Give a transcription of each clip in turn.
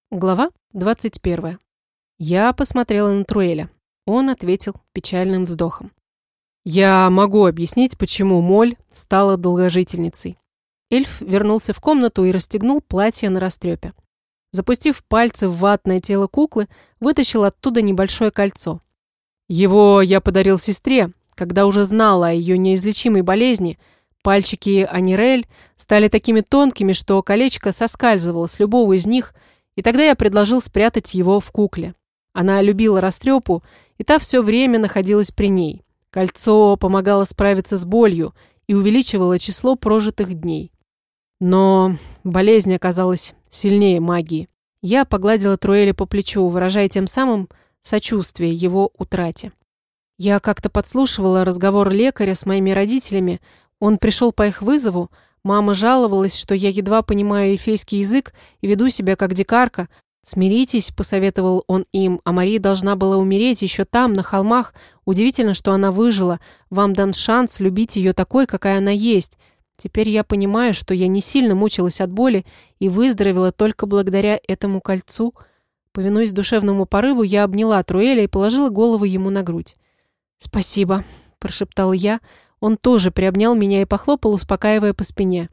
Глава 21. Я посмотрела на Труэля. Он ответил печальным вздохом. «Я могу объяснить, почему Моль стала долгожительницей». Эльф вернулся в комнату и расстегнул платье на растрепе. Запустив пальцы в ватное тело куклы, вытащил оттуда небольшое кольцо. Его я подарил сестре, когда уже знала о ее неизлечимой болезни. Пальчики Анирель стали такими тонкими, что колечко соскальзывало с любого из них, и тогда я предложил спрятать его в кукле. Она любила растрепу, и та все время находилась при ней. Кольцо помогало справиться с болью и увеличивало число прожитых дней. Но болезнь оказалась сильнее магии. Я погладила Труэля по плечу, выражая тем самым сочувствие его утрате. Я как-то подслушивала разговор лекаря с моими родителями. Он пришел по их вызову. Мама жаловалась, что я едва понимаю эльфийский язык и веду себя как дикарка. «Смиритесь», — посоветовал он им, — «а Мария должна была умереть еще там, на холмах. Удивительно, что она выжила. Вам дан шанс любить ее такой, какая она есть. Теперь я понимаю, что я не сильно мучилась от боли и выздоровела только благодаря этому кольцу». Повинуясь душевному порыву, я обняла Труэля и положила голову ему на грудь. «Спасибо», — прошептала я. Он тоже приобнял меня и похлопал, успокаивая по спине.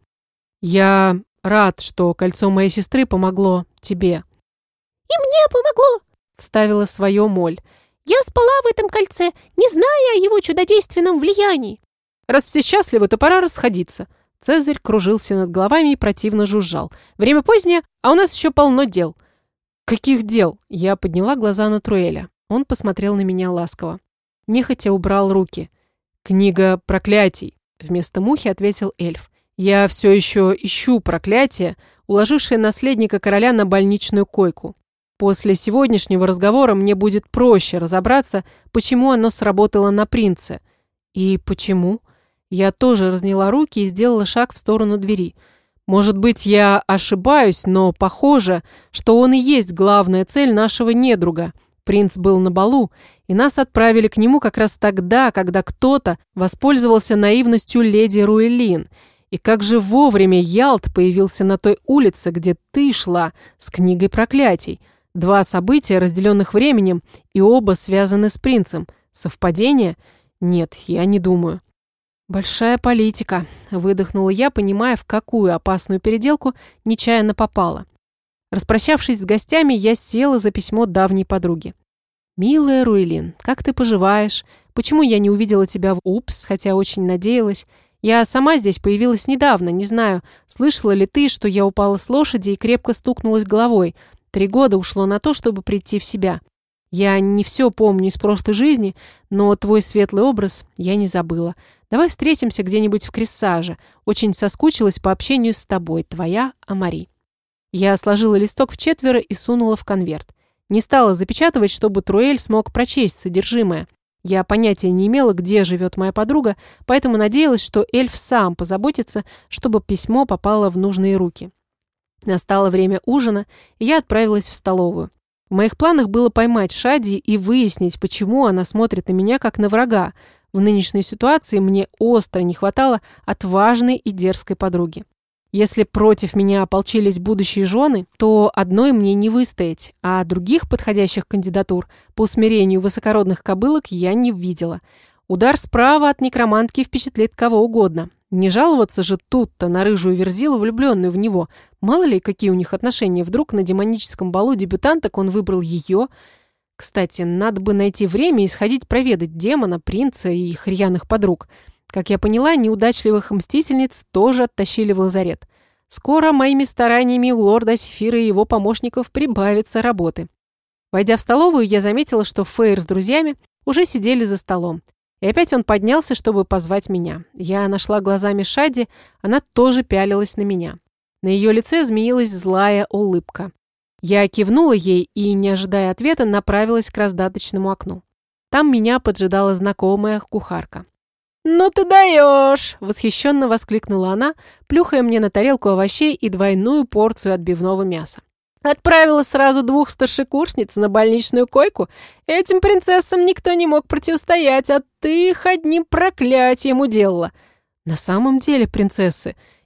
«Я рад, что кольцо моей сестры помогло тебе». «И мне помогло», — вставила свое Моль. «Я спала в этом кольце, не зная о его чудодейственном влиянии». «Раз все счастливы, то пора расходиться». Цезарь кружился над головами и противно жужжал. «Время позднее, а у нас еще полно дел». «Каких дел?» Я подняла глаза на Труэля. Он посмотрел на меня ласково. Нехотя убрал руки. «Книга проклятий», — вместо мухи ответил эльф. «Я все еще ищу проклятие, уложившее наследника короля на больничную койку. После сегодняшнего разговора мне будет проще разобраться, почему оно сработало на принце». «И почему?» Я тоже разняла руки и сделала шаг в сторону двери. «Может быть, я ошибаюсь, но похоже, что он и есть главная цель нашего недруга. Принц был на балу, и нас отправили к нему как раз тогда, когда кто-то воспользовался наивностью леди Руэлин. И как же вовремя Ялт появился на той улице, где ты шла с книгой проклятий. Два события, разделенных временем, и оба связаны с принцем. Совпадение? Нет, я не думаю». «Большая политика», — выдохнула я, понимая, в какую опасную переделку нечаянно попала. Распрощавшись с гостями, я села за письмо давней подруги. «Милая Руэлин, как ты поживаешь? Почему я не увидела тебя в УПС, хотя очень надеялась? Я сама здесь появилась недавно, не знаю, слышала ли ты, что я упала с лошади и крепко стукнулась головой. 3 года ушло на то, чтобы прийти в себя. Я не все помню из прошлой жизни, но твой светлый образ я не забыла. Давай встретимся где-нибудь в Крессаже. Очень соскучилась по общению с тобой, твоя Амари». Я сложила листок в 4 и сунула в конверт. Не стала запечатывать, чтобы Труэль смог прочесть содержимое. Я понятия не имела, где живет моя подруга, поэтому надеялась, что эльф сам позаботится, чтобы письмо попало в нужные руки. Настало время ужина, и я отправилась в столовую. В моих планах было поймать Шади и выяснить, почему она смотрит на меня как на врага. В нынешней ситуации мне остро не хватало отважной и дерзкой подруги. Если против меня ополчились будущие жены, то одной мне не выстоять, а других подходящих кандидатур по усмирению высокородных кобылок я не видела. Удар справа от некромантки впечатлит кого угодно. Не жаловаться же тут-то на рыжую верзилу, влюбленную в него. Мало ли, какие у них отношения. Вдруг на демоническом балу дебютанток он выбрал ее. Кстати, надо бы найти время и сходить проведать демона, принца и их рьяных подруг. Как я поняла, неудачливых мстительниц тоже оттащили в лазарет. Скоро моими стараниями у лорда Сефира и его помощников прибавится работы. Войдя в столовую, я заметила, что Фейр с друзьями уже сидели за столом. И опять он поднялся, чтобы позвать меня. Я нашла глазами Шади, она тоже пялилась на меня. На ее лице змеилась злая улыбка. Я кивнула ей и, не ожидая ответа, направилась к раздаточному окну. Там меня поджидала знакомая кухарка. «Ну ты даешь!» – восхищенно воскликнула она, плюхая мне на тарелку овощей и двойную порцию отбивного мяса. «Отправила сразу 2 старшекурсниц на больничную койку. Этим принцессам никто не мог противостоять, а ты их одним проклятием уделала». «На самом деле, принцессы...»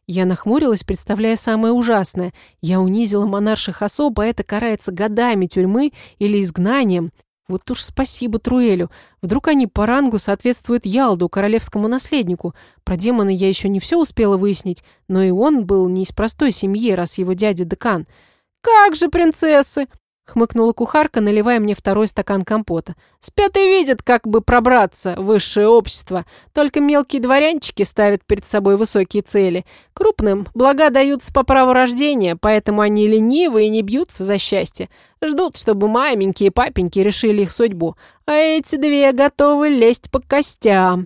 Я нахмурилась, представляя самое ужасное. Я унизила монарших особ, а это карается годами тюрьмы или изгнанием. Вот уж спасибо Труэлю. Вдруг они по рангу соответствуют Ялду, королевскому наследнику. Про демона я еще не все успела выяснить, но и он был не из простой семьи, раз его дядя декан. «Как же принцессы!» — хмыкнула кухарка, наливая мне второй стакан компота. «Спят и видят, как бы пробраться в высшее общество. Только мелкие дворянчики ставят перед собой высокие цели. Крупным блага даются по праву рождения, поэтому они ленивы и не бьются за счастье. Ждут, чтобы маменьки и папеньки решили их судьбу. А эти две готовы лезть по костям».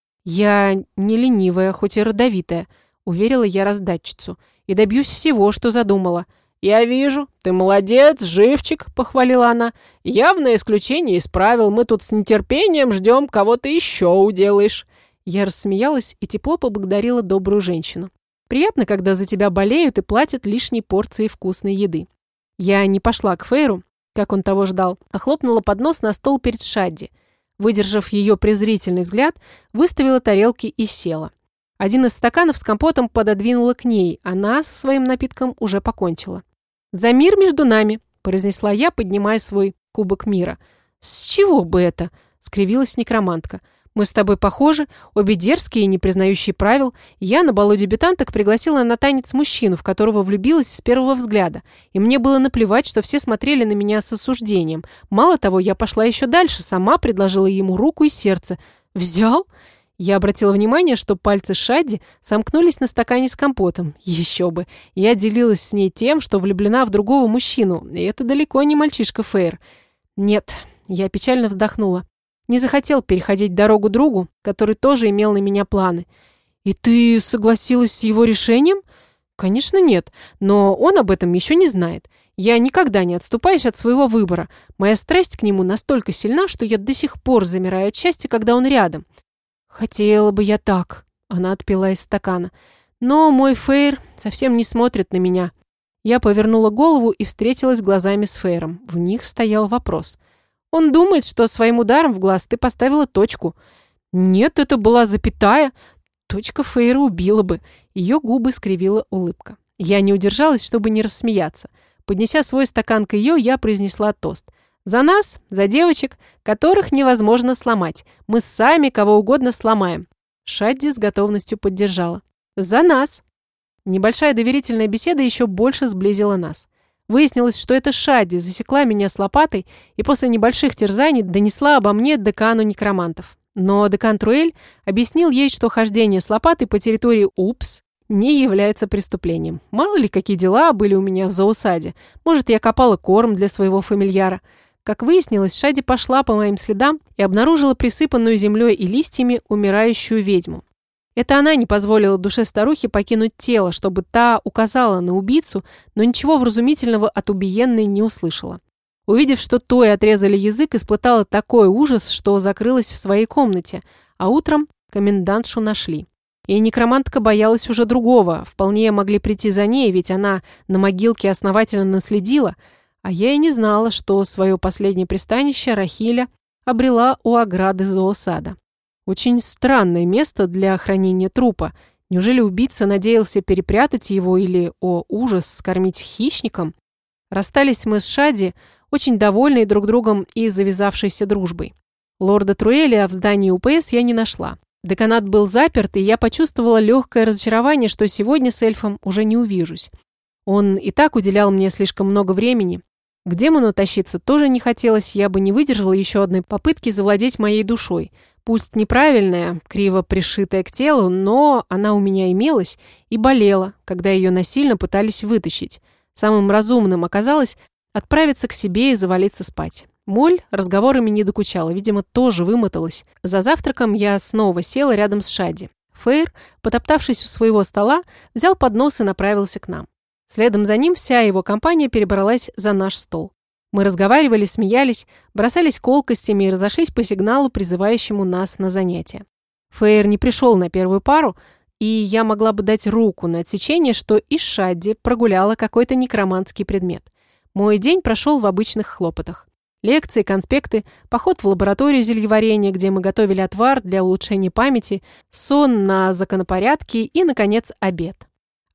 «Я не ленивая, хоть и родовитая», — уверила я раздатчицу. «И добьюсь всего, что задумала». «Я вижу, ты молодец, живчик», — похвалила она. «Явное исключение из правил. Мы тут с нетерпением ждем, кого ты еще уделаешь». Я рассмеялась и тепло поблагодарила добрую женщину. Приятно, когда за тебя болеют и платят лишней порции вкусной еды. Я не пошла к Фейру, как он того ждал, а хлопнула поднос на стол перед Шадди. Выдержав ее презрительный взгляд, выставила тарелки и села. Один из стаканов с компотом пододвинула к ней, она со своим напитком уже покончила. «За мир между нами», – произнесла я, поднимая свой кубок мира. «С чего бы это?» – скривилась некромантка. «Мы с тобой похожи, обе дерзкие и не признающие правил. Я на балу дебютанток пригласила на танец мужчину, в которого влюбилась с первого взгляда. И мне было наплевать, что все смотрели на меня с осуждением. Мало того, я пошла еще дальше, сама предложила ему руку и сердце. Взял?» Я обратила внимание, что пальцы Шадди сомкнулись на стакане с компотом. Еще бы. Я делилась с ней тем, что влюблена в другого мужчину, и это далеко не мальчишка Фейр. Нет, я печально вздохнула. Не захотел переходить дорогу другу, который тоже имел на меня планы. «И ты согласилась с его решением?» «Конечно нет, но он об этом еще не знает. Я никогда не отступаюсь от своего выбора. Моя страсть к нему настолько сильна, что я до сих пор замираю от счастья, когда он рядом». «Хотела бы я так», — она отпила из стакана. «Но мой Фейр совсем не смотрит на меня». Я повернула голову и встретилась глазами с Фейром. В них стоял вопрос. «Он думает, что своим ударом в глаз ты поставила точку». «Нет, это была запятая». Точка Фейра убила бы. Ее губы скривила улыбка. Я не удержалась, чтобы не рассмеяться. Поднеся свой стакан к ее, я произнесла тост. «За нас, за девочек, которых невозможно сломать. Мы сами кого угодно сломаем». Шадди с готовностью поддержала. «За нас». Небольшая доверительная беседа еще больше сблизила нас. Выяснилось, что это Шадди засекла меня с лопатой и после небольших терзаний донесла обо мне декану некромантов. Но декан Труэль объяснил ей, что хождение с лопатой по территории УПС не является преступлением. Мало ли, какие дела были у меня в зоосаде. Может, я копала корм для своего фамильяра. Как выяснилось, Шадди пошла по моим следам и обнаружила присыпанную землей и листьями умирающую ведьму. Это она не позволила душе старухи покинуть тело, чтобы та указала на убийцу, но ничего вразумительного от убиенной не услышала. Увидев, что той отрезали язык, испытала такой ужас, что закрылась в своей комнате, а утром комендантшу нашли. И некромантка боялась уже другого, вполне могли прийти за ней, ведь она на могилке основательно наследила. А я и не знала, что свое последнее пристанище Рахиля обрела у ограды зоосада. Очень странное место для хранения трупа. Неужели убийца надеялся перепрятать его или, о ужас, скормить хищникам? Расстались мы с Шадди, очень довольные друг другом и завязавшейся дружбой. Лорда Труэля в здании УПС я не нашла. Деканат был заперт, и я почувствовала легкое разочарование, что сегодня с эльфом уже не увижусь. Он и так уделял мне слишком много времени. К демону тащиться тоже не хотелось, я бы не выдержала еще одной попытки завладеть моей душой. Пусть неправильная, криво пришитая к телу, но она у меня имелась и болела, когда ее насильно пытались вытащить. Самым разумным оказалось отправиться к себе и завалиться спать. Моль разговорами не докучала, видимо, тоже вымоталась. За завтраком я снова села рядом с Шадди. Фейр, потоптавшись у своего стола, взял поднос и направился к нам. Следом за ним вся его компания перебралась за наш стол. Мы разговаривали, смеялись, бросались колкостями и разошлись по сигналу, призывающему нас на занятия. Фейр не пришел на первую пару, и я могла бы дать руку на отсечение, что и Шадди прогуляла какой-то некромантский предмет. Мой день прошел в обычных хлопотах. Лекции, конспекты, поход в лабораторию зельеварения, где мы готовили отвар для улучшения памяти, сон на законопорядке и, наконец, обед.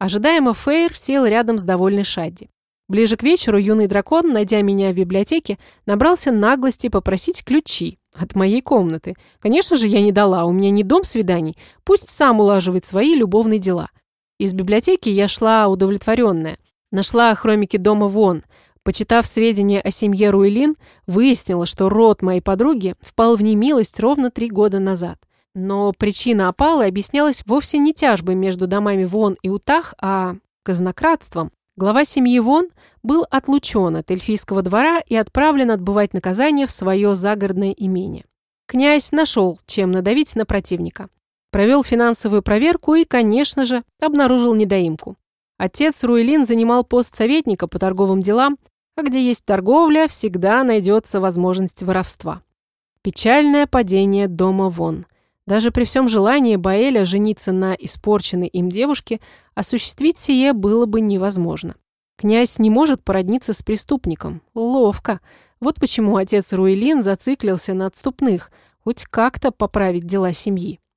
Ожидаемо Фейр сел рядом с довольной Шадди. Ближе к вечеру юный дракон, найдя меня в библиотеке, набрался наглости попросить ключи от моей комнаты. Конечно же, я не дала, у меня не дом свиданий, пусть сам улаживает свои любовные дела. Из библиотеки я шла удовлетворенная. Нашла хроники дома Вон. Почитав сведения о семье Руэлин, выяснила, что род моей подруги впал в немилость ровно 3 года назад. Но причина опалы объяснялась вовсе не тяжбой между домами Вон и Утах, а казнократством. Глава семьи Вон был отлучен от эльфийского двора и отправлен отбывать наказание в свое загородное имение. Князь нашел, чем надавить на противника. Провел финансовую проверку и, конечно же, обнаружил недоимку. Отец Руэлин занимал пост советника по торговым делам, а где есть торговля, всегда найдется возможность воровства. Печальное падение дома Вон. Даже при всем желании Баэля жениться на испорченной им девушке, осуществить сие было бы невозможно. Князь не может породниться с преступником. Ловко. Вот почему отец Руэлин зациклился на отступных, хоть как-то поправить дела семьи.